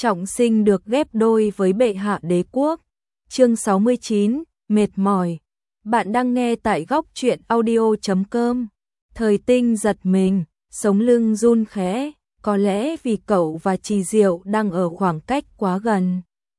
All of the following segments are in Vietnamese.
trọng sinh được ghép đôi với bệ hạ đế quốc. Chương 69, mệt mỏi. Bạn đang nghe tại góc truyện audio.com. Thời Tinh giật mình, sống lưng run khẽ, có lẽ vì cậu và Trì Diệu đang ở khoảng cách quá gần.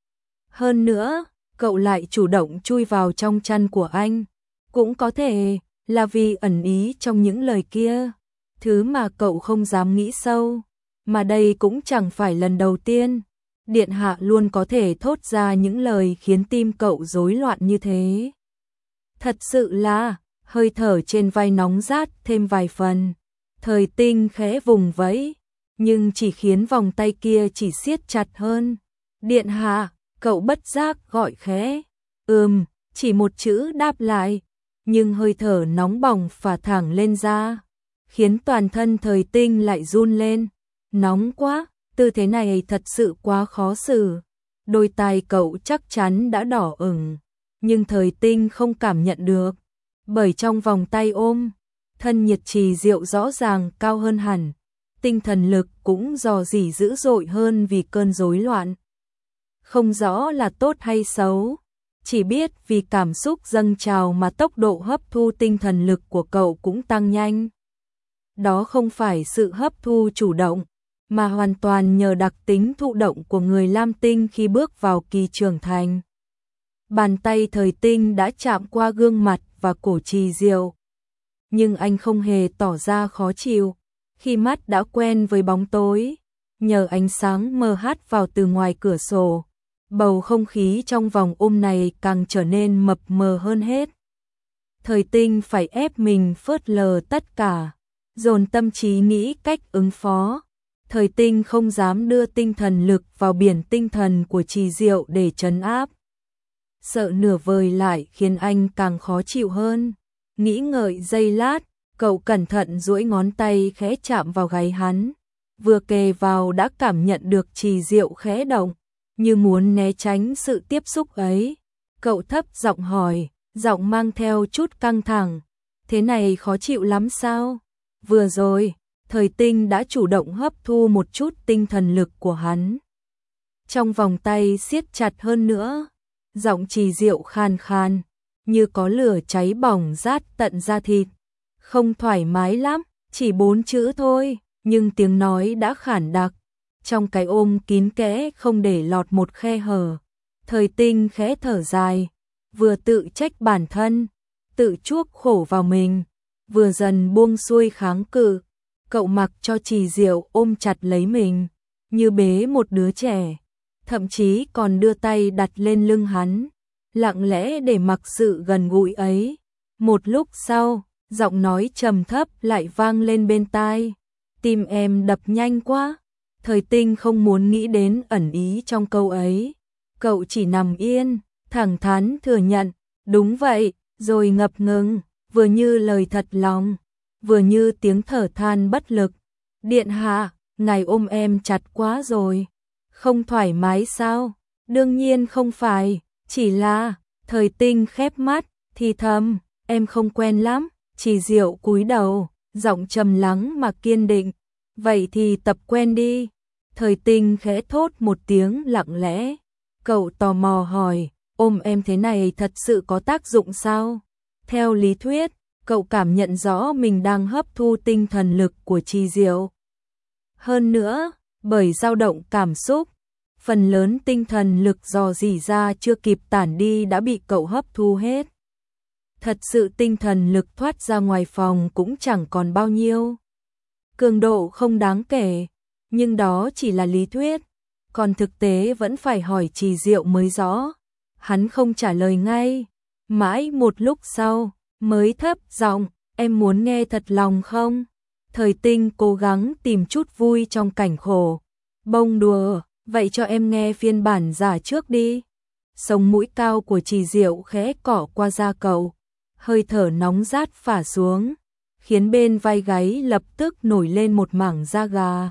Hơn nữa, cậu lại chủ động chui vào trong chăn của anh. Cũng có thể là vì ẩn ý trong những lời kia, thứ mà cậu không dám nghĩ sâu. Mà đây cũng chẳng phải lần đầu tiên Điện hạ luôn có thể thốt ra những lời khiến tim cậu rối loạn như thế. Thật sự là, hơi thở trên vai nóng rát thêm vài phần. Thời Tinh khẽ vùng vẫy, nhưng chỉ khiến vòng tay kia chỉ siết chặt hơn. Điện hạ, cậu bất giác gọi khẽ. Chỉ một chữ đáp lại, nhưng hơi thở nóng bỏng phả thẳng lên da, khiến toàn thân Thời Tinh lại run lên. Nóng quá, tư thế này thật sự quá khó xử. Đôi tai cậu chắc chắn đã đỏ ửng, nhưng Thời Tinh không cảm nhận được, bởi trong vòng tay ôm, thân nhiệt Trì Diệu rõ ràng cao hơn hẳn, tinh thần lực cũng rò rỉ dữ dội hơn vì cơn rối loạn. Không rõ là tốt hay xấu, chỉ biết vì cảm xúc dâng trào mà tốc độ hấp thu tinh thần lực của cậu cũng tăng nhanh. Đó không phải sự hấp thu chủ động, mà hoàn toàn nhờ đặc tính thụ động của người Lam Tinh khi bước vào kỳ trưởng thành. Bàn tay Thời Tinh đã chạm qua gương mặt và cổ Trì Diệu, nhưng anh không hề tỏ ra khó chịu, khi mắt đã quen với bóng tối, nhờ ánh sáng mờ hắt vào từ ngoài cửa sổ. Bầu không khí trong vòng ôm này càng trở nên mập mờ hơn hết. Thời Tinh phải ép mình phớt lờ tất cả, dồn tâm trí nghĩ cách ứng phó. Thời Tinh không dám đưa tinh thần lực vào biển tinh thần của Trì Diệu để trấn áp. Sợ nửa vời lại khiến anh càng khó chịu hơn. Nghĩ ngợi giây lát, cậu cẩn thận duỗi ngón tay khẽ chạm vào gáy hắn. Vừa kề vào đã cảm nhận được Trì Diệu khẽ động, như muốn né tránh sự tiếp xúc ấy. Cậu thấp giọng hỏi, giọng mang theo chút căng thẳng. Thế này khó chịu lắm sao? Vừa rồi, Thời Tinh đã chủ động hấp thu một chút tinh thần lực của hắn. Trong vòng tay siết chặt hơn nữa, giọng Trì Diệu khan khan, như có lửa cháy bỏng rát tận da thịt. Không thoải mái lắm, chỉ 4 chữ thôi, nhưng tiếng nói đã khản đặc. Trong cái ôm kín kẽ không để lọt một khe hở. Thời Tinh khẽ thở dài, vừa tự trách bản thân, tự chuốc khổ vào mình, vừa dần buông xuôi kháng cự. Cậu mặc cho Trì Diệu ôm chặt lấy mình, như bế một đứa trẻ, thậm chí còn đưa tay đặt lên lưng hắn, lặng lẽ để mặc sự gần gũi ấy. Một lúc sau, giọng nói trầm thấp lại vang lên bên tai. Tim em đập nhanh quá. Thời Tinh không muốn nghĩ đến ẩn ý trong câu ấy. Cậu chỉ nằm yên, thẳng thắn thừa nhận, đúng vậy, rồi ngập ngừng, vừa như lời thật lòng, vừa như tiếng thở than bất lực. Điện hạ, ngài ôm em chặt quá rồi. Không thoải mái sao? Đương nhiên không phải, chỉ là... Thời Tinh khép mắt, thì thầm, em không quen lắm. Trì Diệu cúi đầu, giọng trầm lắng mà kiên định. Vậy thì tập quen đi. Thời Tinh khẽ thốt một tiếng lặng lẽ. Cậu tò mò hỏi, ôm em thế này thật sự có tác dụng sao? Theo lý thuyết, cậu cảm nhận rõ mình đang hấp thu tinh thần lực của Trì Diệu. Hơn nữa, bởi dao động cảm xúc, phần lớn tinh thần lực dò dỉ ra chưa kịp tản đi đã bị cậu hấp thu hết. Thật sự tinh thần lực thoát ra ngoài phòng cũng chẳng còn bao nhiêu. Cường độ không đáng kể, nhưng đó chỉ là lý thuyết, còn thực tế vẫn phải hỏi Trì Diệu mới rõ. Hắn không trả lời ngay, mãi một lúc sau mới thấp giọng, em muốn nghe thật lòng không? Thời Tinh cố gắng tìm chút vui trong cảnh khổ. Bông đùa, vậy cho em nghe phiên bản giả trước đi. Sống mũi cao của Trì Diệu khẽ cỏ qua da cậu, hơi thở nóng rát phả xuống, khiến bên vai gáy lập tức nổi lên một mảng da gà.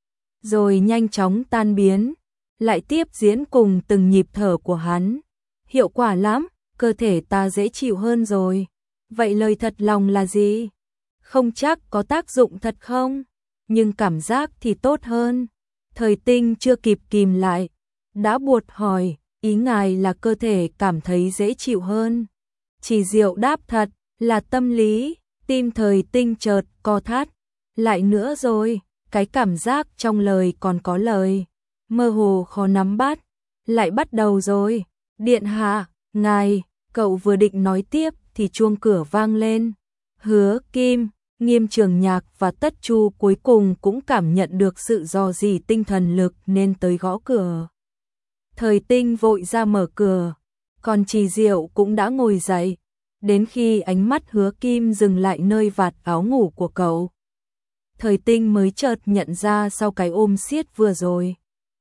Rồi nhanh chóng tan biến, lại tiếp diễn cùng từng nhịp thở của hắn. Hiệu quả lắm, cơ thể ta dễ chịu hơn rồi. Vậy lời thật lòng là gì? Không chắc có tác dụng thật không, nhưng cảm giác thì tốt hơn. Thời Tinh chưa kịp kìm lại, đã buột hỏi, ý ngài là cơ thể cảm thấy dễ chịu hơn. Chỉ Diệu đáp thật, là tâm lý, tim Thời Tinh chợt co thắt. Lại nữa rồi, cái cảm giác trong lời còn có lời, mơ hồ khó nắm bắt, lại bắt đầu rồi. Điện hạ, ngài, cậu vừa định nói tiếp thì chuông cửa vang lên. Hứa Kim, Nghiêm Trường Nhạc và Tất Chu cuối cùng cũng cảm nhận được sự rò rỉ tinh thần lực nên tới gõ cửa. Thời Tinh vội ra mở cửa, còn Chỉ Diệu cũng đã ngồi dậy, đến khi ánh mắt Hứa Kim dừng lại nơi vạt áo ngủ của cậu. Thời Tinh mới chợt nhận ra sau cái ôm siết vừa rồi,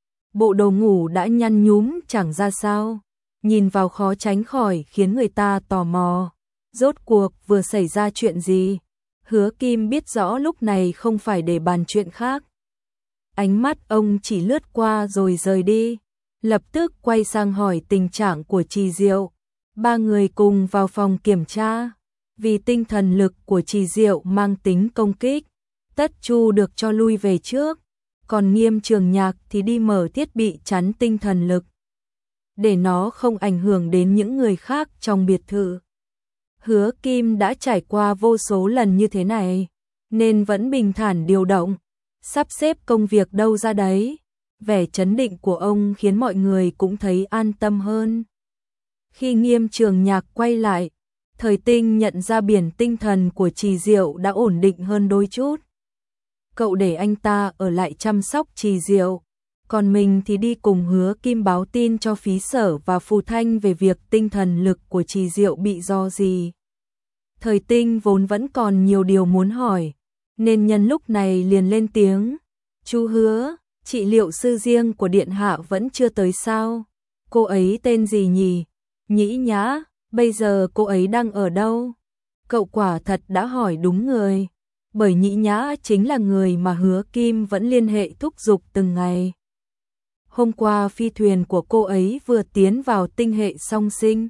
bộ đồ ngủ đã nhăn nhúm chẳng ra sao, nhìn vào khó tránh khỏi khiến người ta tò mò. Rốt cuộc vừa xảy ra chuyện gì? Hứa Kim biết rõ lúc này không phải để bàn chuyện khác. Ánh mắt ông chỉ lướt qua rồi rời đi, lập tức quay sang hỏi tình trạng của Chỉ Diệu. Ba người cùng vào phòng kiểm tra, vì tinh thần lực của Chỉ Diệu mang tính công kích, Tất Chu được cho lui về trước, còn Nghiêm Trường Nhạc thì đi mở thiết bị chắn tinh thần lực, để nó không ảnh hưởng đến những người khác trong biệt thự. Hứa Kim đã trải qua vô số lần như thế này, nên vẫn bình thản điều động, sắp xếp công việc đâu ra đấy. Vẻ trấn định của ông khiến mọi người cũng thấy an tâm hơn. Khi Nghiêm Trường Nhạc quay lại, Thời Tinh nhận ra biển tinh thần của Chỉ Diệu đã ổn định hơn đôi chút. Cậu để anh ta ở lại chăm sóc Chỉ Diệu, còn mình thì đi cùng Hứa Kim báo tin cho Phí Sở và Phù Thanh về việc tinh thần lực của Chỉ Diệu bị do gì. Thời Tinh vốn vẫn còn nhiều điều muốn hỏi, nên nhân lúc này liền lên tiếng. Chú Hứa, trị liệu sư riêng của Điện Hạ vẫn chưa tới sao? Cô ấy tên gì nhỉ? Nhĩ Nhã, bây giờ cô ấy đang ở đâu? Cậu quả thật đã hỏi đúng người, bởi Nhĩ Nhã chính là người mà Hứa Kim vẫn liên hệ thúc giục từng ngày. Hôm qua phi thuyền của cô ấy vừa tiến vào tinh hệ song sinh,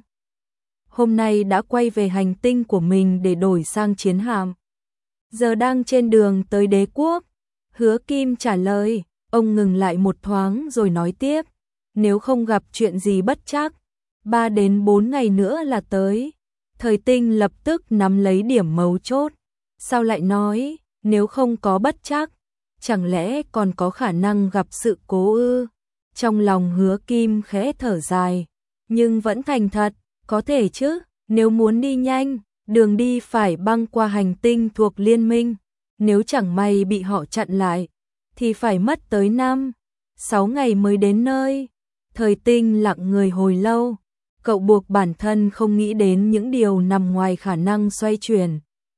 hôm nay đã quay về hành tinh của mình để đổi sang chiến hạm, giờ đang trên đường tới Đế Quốc. Hứa Kim trả lời. Ông ngừng lại một thoáng rồi nói tiếp, nếu không gặp chuyện gì bất trắc, 3 đến 4 ngày nữa là tới. Thời Tinh lập tức nắm lấy điểm mấu chốt. Sao lại nói, nếu không có bất trắc, chẳng lẽ còn có khả năng gặp sự cố ư? Trong lòng Hứa Kim khẽ thở dài, nhưng vẫn thành thật, có thể chứ, nếu muốn đi nhanh, đường đi phải băng qua hành tinh thuộc liên minh, nếu chẳng may bị họ chặn lại, thì phải mất tới 5-6 ngày mới đến nơi. Thời Tinh lặng người hồi lâu, cậu buộc bản thân không nghĩ đến những điều nằm ngoài khả năng xoay chuyển.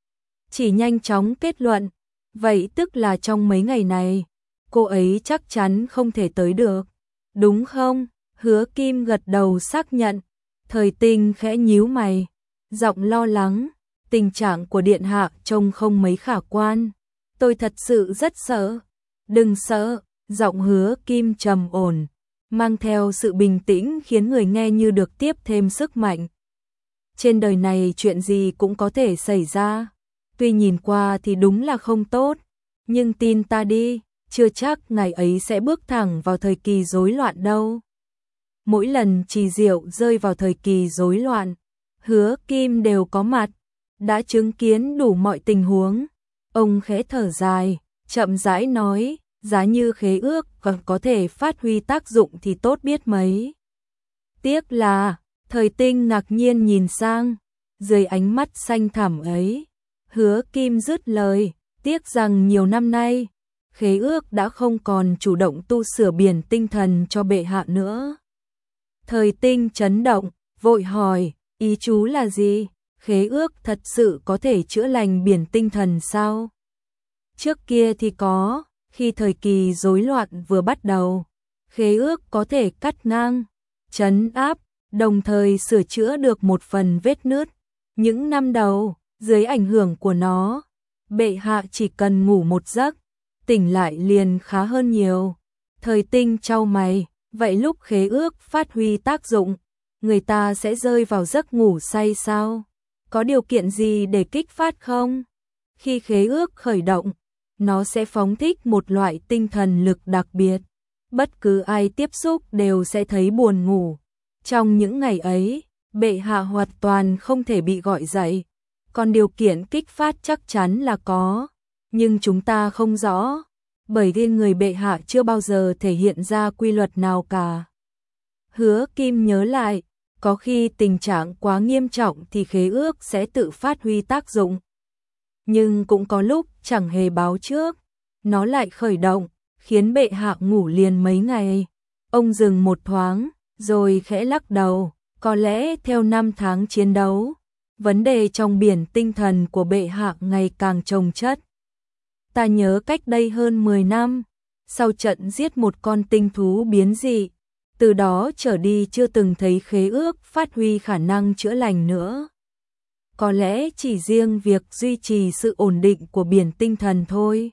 Chỉ nhanh chóng kết luận, vậy tức là trong mấy ngày này, cô ấy chắc chắn không thể tới được, đúng không? Hứa Kim gật đầu xác nhận. Thời Tinh khẽ nhíu mày, giọng lo lắng, tình trạng của Điện Hạ trông không mấy khả quan, tôi thật sự rất sợ. Đừng sợ, giọng Hứa Kim trầm ổn, mang theo sự bình tĩnh khiến người nghe như được tiếp thêm sức mạnh. Trên đời này chuyện gì cũng có thể xảy ra, tuy nhìn qua thì đúng là không tốt, nhưng tin ta đi, chưa chắc ngày ấy sẽ bước thẳng vào thời kỳ rối loạn đâu. Mỗi lần Chỉ Diệu rơi vào thời kỳ rối loạn, Hứa Kim đều có mặt, đã chứng kiến đủ mọi tình huống. Ông khẽ thở dài, chậm rãi nói, giá như khế ước còn có thể phát huy tác dụng thì tốt biết mấy. Tiếc là, Thời Tinh ngạc nhiên nhìn sang, dưới ánh mắt xanh thẳm ấy, Hứa Kim dứt lời, tiếc rằng nhiều năm nay, khế ước đã không còn chủ động tu sửa biển tinh thần cho bệ hạ nữa. Thời Tinh chấn động, vội hỏi, ý chú là gì? Khế ước thật sự có thể chữa lành biển tinh thần sao? Trước kia thì có, khi thời kỳ rối loạn vừa bắt đầu, khế ước có thể cắt ngang, trấn áp, đồng thời sửa chữa được một phần vết nứt. Những năm đầu, dưới ảnh hưởng của nó, bệ hạ chỉ cần ngủ một giấc, tỉnh lại liền khá hơn nhiều. Thời Tinh chau mày, vậy lúc khế ước phát huy tác dụng, người ta sẽ rơi vào giấc ngủ say sao? Có điều kiện gì để kích phát không? Khi khế ước khởi động, nó sẽ phóng thích một loại tinh thần lực đặc biệt, bất cứ ai tiếp xúc đều sẽ thấy buồn ngủ. Trong những ngày ấy, bệ hạ hoàn toàn không thể bị gọi dậy, còn điều kiện kích phát chắc chắn là có, nhưng chúng ta không rõ, bởi vì người bệ hạ chưa bao giờ thể hiện ra quy luật nào cả. Hứa Kim nhớ lại, có khi tình trạng quá nghiêm trọng thì khế ước sẽ tự phát huy tác dụng. Nhưng cũng có lúc chẳng hề báo trước, nó lại khởi động, khiến bệ hạ ngủ liền mấy ngày. Ông dừng một thoáng, rồi khẽ lắc đầu, có lẽ theo năm tháng chiến đấu, vấn đề trong biển tinh thần của bệ hạ ngày càng chồng chất. Ta nhớ cách đây hơn 10 năm, sau trận giết một con tinh thú biến dị, từ đó trở đi chưa từng thấy khế ước phát huy khả năng chữa lành nữa. Có lẽ chỉ riêng việc duy trì sự ổn định của biển tinh thần thôi.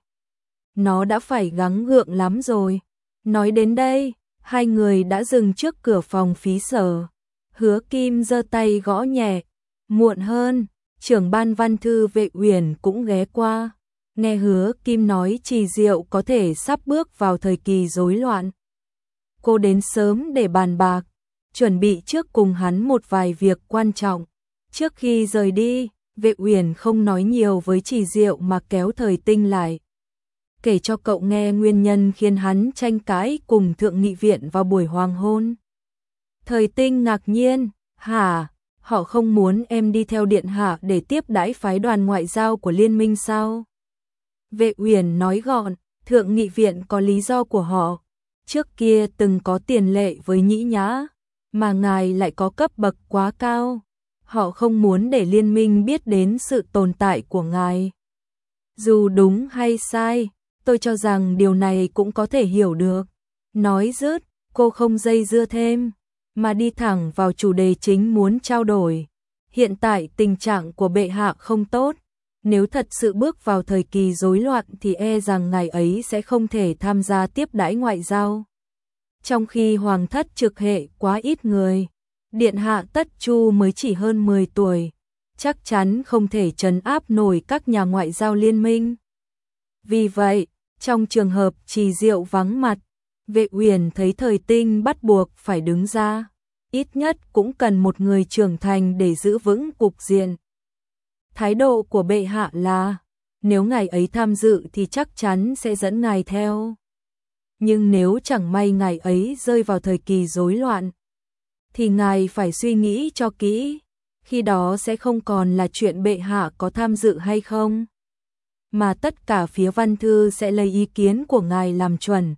Nó đã phải gắng gượng lắm rồi. Nói đến đây, hai người đã dừng trước cửa phòng Phí Sở. Hứa Kim giơ tay gõ nhẹ. Muộn hơn, trưởng ban văn thư Vệ Uyển cũng ghé qua. Nghe Hứa Kim nói Trì Diệu có thể sắp bước vào thời kỳ rối loạn. Cô đến sớm để bàn bạc, chuẩn bị trước cùng hắn một vài việc quan trọng. Trước khi rời đi, Vệ Uyển không nói nhiều với Trì Diệu mà kéo Thời Tinh lại. Kể cho cậu nghe nguyên nhân khiến hắn tranh cãi cùng Thượng nghị viện vào buổi hoàng hôn. Thời Tinh ngạc nhiên, hả, họ không muốn em đi theo điện hạ để tiếp đãi phái đoàn ngoại giao của liên minh sao? Vệ Uyển nói gọn, Thượng nghị viện có lý do của họ. Trước kia từng có tiền lệ với Nhĩ Nhã, mà ngài lại có cấp bậc quá cao. Họ không muốn để liên minh biết đến sự tồn tại của ngài. Dù đúng hay sai, tôi cho rằng điều này cũng có thể hiểu được. Nói dứt, cô không dây dưa thêm, mà đi thẳng vào chủ đề chính muốn trao đổi. Hiện tại tình trạng của bệ hạ không tốt. Nếu thật sự bước vào thời kỳ rối loạn thì e rằng ngài ấy sẽ không thể tham gia tiếp đãi ngoại giao. Trong khi hoàng thất trực hệ quá ít người, điện hạ Tất Chu mới chỉ hơn 10 tuổi, chắc chắn không thể trấn áp nổi các nhà ngoại giao liên minh. Vì vậy, trong trường hợp Trì Diệu vắng mặt, Vệ Uyển thấy Thời Tinh bắt buộc phải đứng ra, ít nhất cũng cần một người trưởng thành để giữ vững cục diện. Thái độ của bệ hạ là, nếu ngài ấy tham dự thì chắc chắn sẽ dẫn ngài theo. Nhưng nếu chẳng may ngài ấy rơi vào thời kỳ rối loạn, thì ngài phải suy nghĩ cho kỹ, khi đó sẽ không còn là chuyện bệ hạ có tham dự hay không, mà tất cả phía văn thư sẽ lấy ý kiến của ngài làm chuẩn.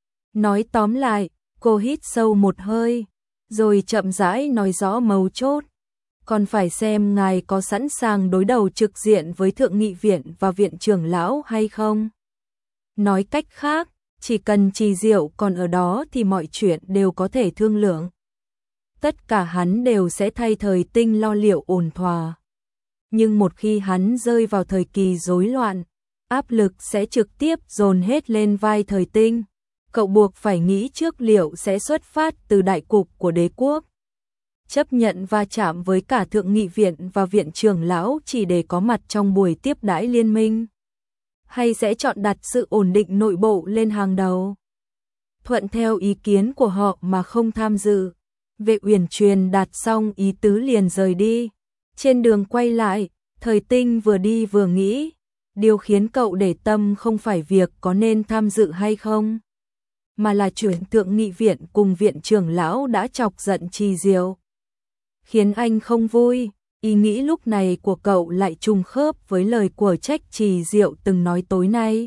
Nói tóm lại, cô hít sâu một hơi, rồi chậm rãi nói rõ mấu chốt. Còn phải xem ngài có sẵn sàng đối đầu trực diện với Thượng nghị viện và Viện trưởng lão hay không. Nói cách khác, chỉ cần Trì Diệu còn ở đó thì mọi chuyện đều có thể thương lượng. Tất cả hắn đều sẽ thay Thời Tinh lo liệu ổn thỏa. Nhưng một khi hắn rơi vào thời kỳ rối loạn, áp lực sẽ trực tiếp dồn hết lên vai Thời Tinh. Cậu buộc phải nghĩ trước liệu sẽ xuất phát từ đại cục của đế quốc, chấp nhận va chạm với cả Thượng nghị viện và Viện trưởng lão chỉ để có mặt trong buổi tiếp đãi liên minh, hay sẽ chọn đặt sự ổn định nội bộ lên hàng đầu, thuận theo ý kiến của họ mà không tham dự. Vệ Uyển truyền đạt xong ý tứ liền rời đi. Trên đường quay lại, Thời Tinh vừa đi vừa nghĩ, điều khiến cậu để tâm không phải việc có nên tham dự hay không, mà là chuyện Thượng nghị viện cùng Viện trưởng lão đã chọc giận Trì Diệu, khiến anh không vui. Ý nghĩ lúc này của cậu lại trùng khớp với lời của trách Trì Diệu từng nói tối nay.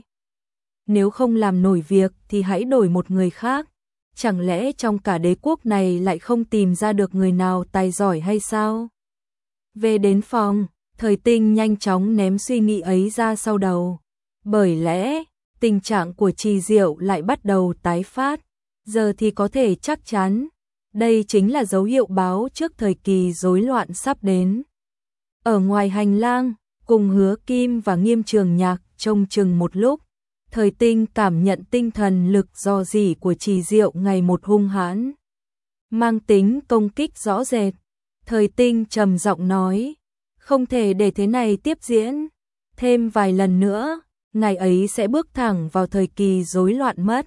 Nếu không làm nổi việc thì hãy đổi một người khác. Chẳng lẽ trong cả đế quốc này lại không tìm ra được người nào tài giỏi hay sao? Về đến phòng, Thời Tinh nhanh chóng ném suy nghĩ ấy ra sau đầu. Bởi lẽ, tình trạng của Trì Diệu lại bắt đầu tái phát. Giờ thì có thể chắc chắn, đây chính là dấu hiệu báo trước thời kỳ rối loạn sắp đến. Ở ngoài hành lang, cùng Hứa Kim và Nghiêm Trường Nhạc trông chừng một lúc, Thời Tinh cảm nhận tinh thần lực rò rỉ của Trì Diệu ngày một hung hãn, mang tính công kích rõ rệt. Thời Tinh trầm giọng nói, không thể để thế này tiếp diễn, thêm vài lần nữa, ngài ấy sẽ bước thẳng vào thời kỳ rối loạn mất.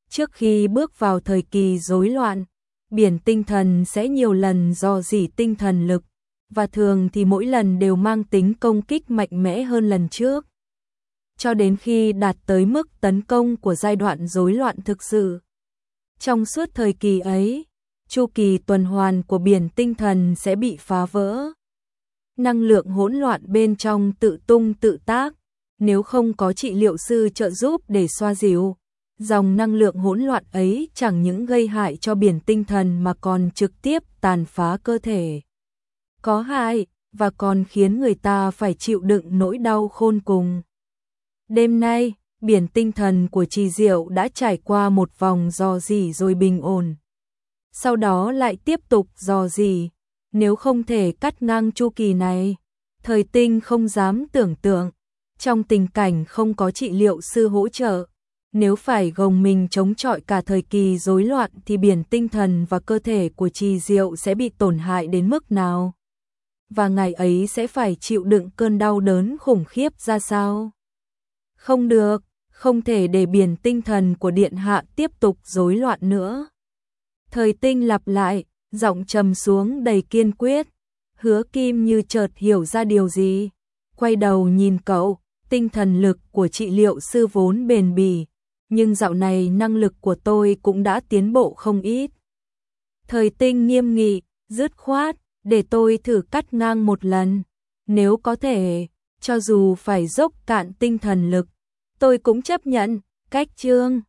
Trước khi bước vào thời kỳ rối loạn, biển tinh thần sẽ nhiều lần rò rỉ tinh thần lực, và thường thì mỗi lần đều mang tính công kích mạnh mẽ hơn lần trước. Cho đến khi đạt tới mức tấn công của giai đoạn rối loạn thực sự. Trong suốt thời kỳ ấy, chu kỳ tuần hoàn của biển tinh thần sẽ bị phá vỡ. Năng lượng hỗn loạn bên trong tự tung tự tác, nếu không có trị liệu sư trợ giúp để xoa dịu, dòng năng lượng hỗn loạn ấy chẳng những gây hại cho biển tinh thần mà còn trực tiếp tàn phá cơ thể. Có hại, và còn khiến người ta phải chịu đựng nỗi đau khôn cùng. Đêm nay, biển tinh thần của Trì Diệu đã trải qua một vòng rò rỉ rồi bình ổn. Sau đó lại tiếp tục rò rỉ, nếu không thể cắt ngang chu kỳ này, Thời Tinh không dám tưởng tượng, trong tình cảnh không có trị liệu sư hỗ trợ, nếu phải gồng mình chống chọi cả thời kỳ rối loạn thì biển tinh thần và cơ thể của Trì Diệu sẽ bị tổn hại đến mức nào? Và ngày ấy sẽ phải chịu đựng cơn đau đớn khủng khiếp ra sao? Không được, không thể để biển tinh thần của điện hạ tiếp tục rối loạn nữa. Thời Tinh lặp lại, giọng trầm xuống đầy kiên quyết. Hứa Kim như chợt hiểu ra điều gì, quay đầu nhìn cậu. Tinh thần lực của trị liệu sư vốn bền bỉ, nhưng dạo này năng lực của tôi cũng đã tiến bộ không ít. Thời Tinh nghiêm nghị, dứt khoát, để tôi thử cắt ngang một lần. Nếu có thể, cho dù phải dốc cạn tinh thần lực, tôi cũng chấp nhận. Cách chương